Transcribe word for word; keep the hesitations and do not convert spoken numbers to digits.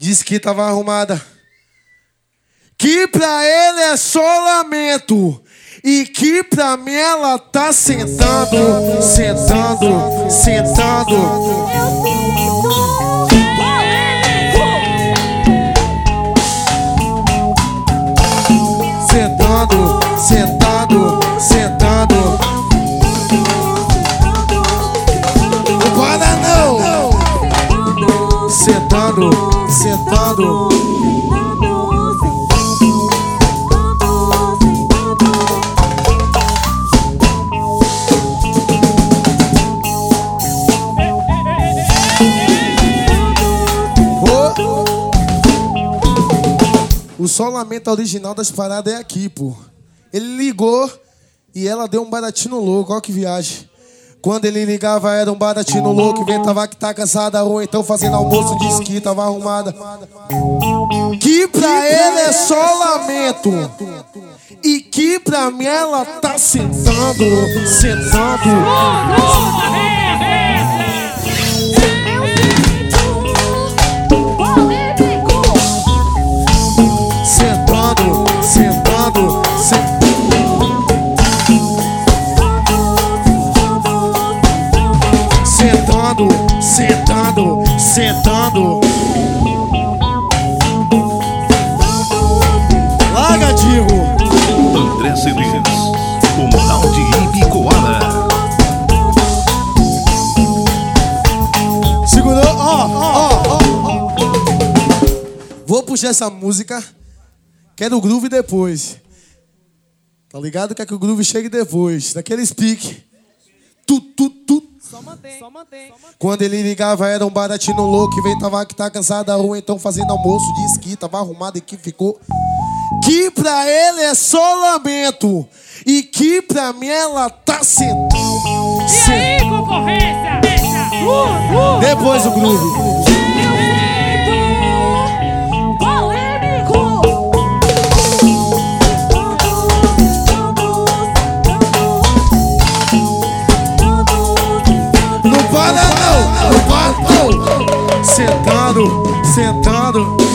disse que tava arrumada, que pra ele é só lamento, e que pra mim ela tá sentando, sentando, sentando. Sentando, sentando, sentando. Não guarda não. Sentando, sentando. O só lamento original das paradas é aqui, pô. Ele ligou e ela deu um baratinho louco, ó que viagem. Quando ele ligava era um baratinho louco, inventava que tá cansada ou então fazendo almoço, disse que tava arrumada. Que pra ele é só lamento, e que pra mim ela tá sentando, sentando. Sentando, sentando, sentando, sentando, sentando. Larga, Diego. André C Ds, o Moral de Ibicoara. Segurou, ó, ó, ó. Vou puxar essa música. Quero o groove depois. Tá ligado? Quer que o groove chegue depois. Daquele speak. Tu, tu, tu. Só mantém, só mantém. Quando ele ligava era um baratinho louco, inventava que tá cansada ou então fazendo almoço, disse que tava arrumado e que ficou. Que pra ele é só lamento, e que pra mim ela tá sentando. E aí, concorrência? Uh, uh. Depois o groove. Não para não, não para não. Sentando, sentando.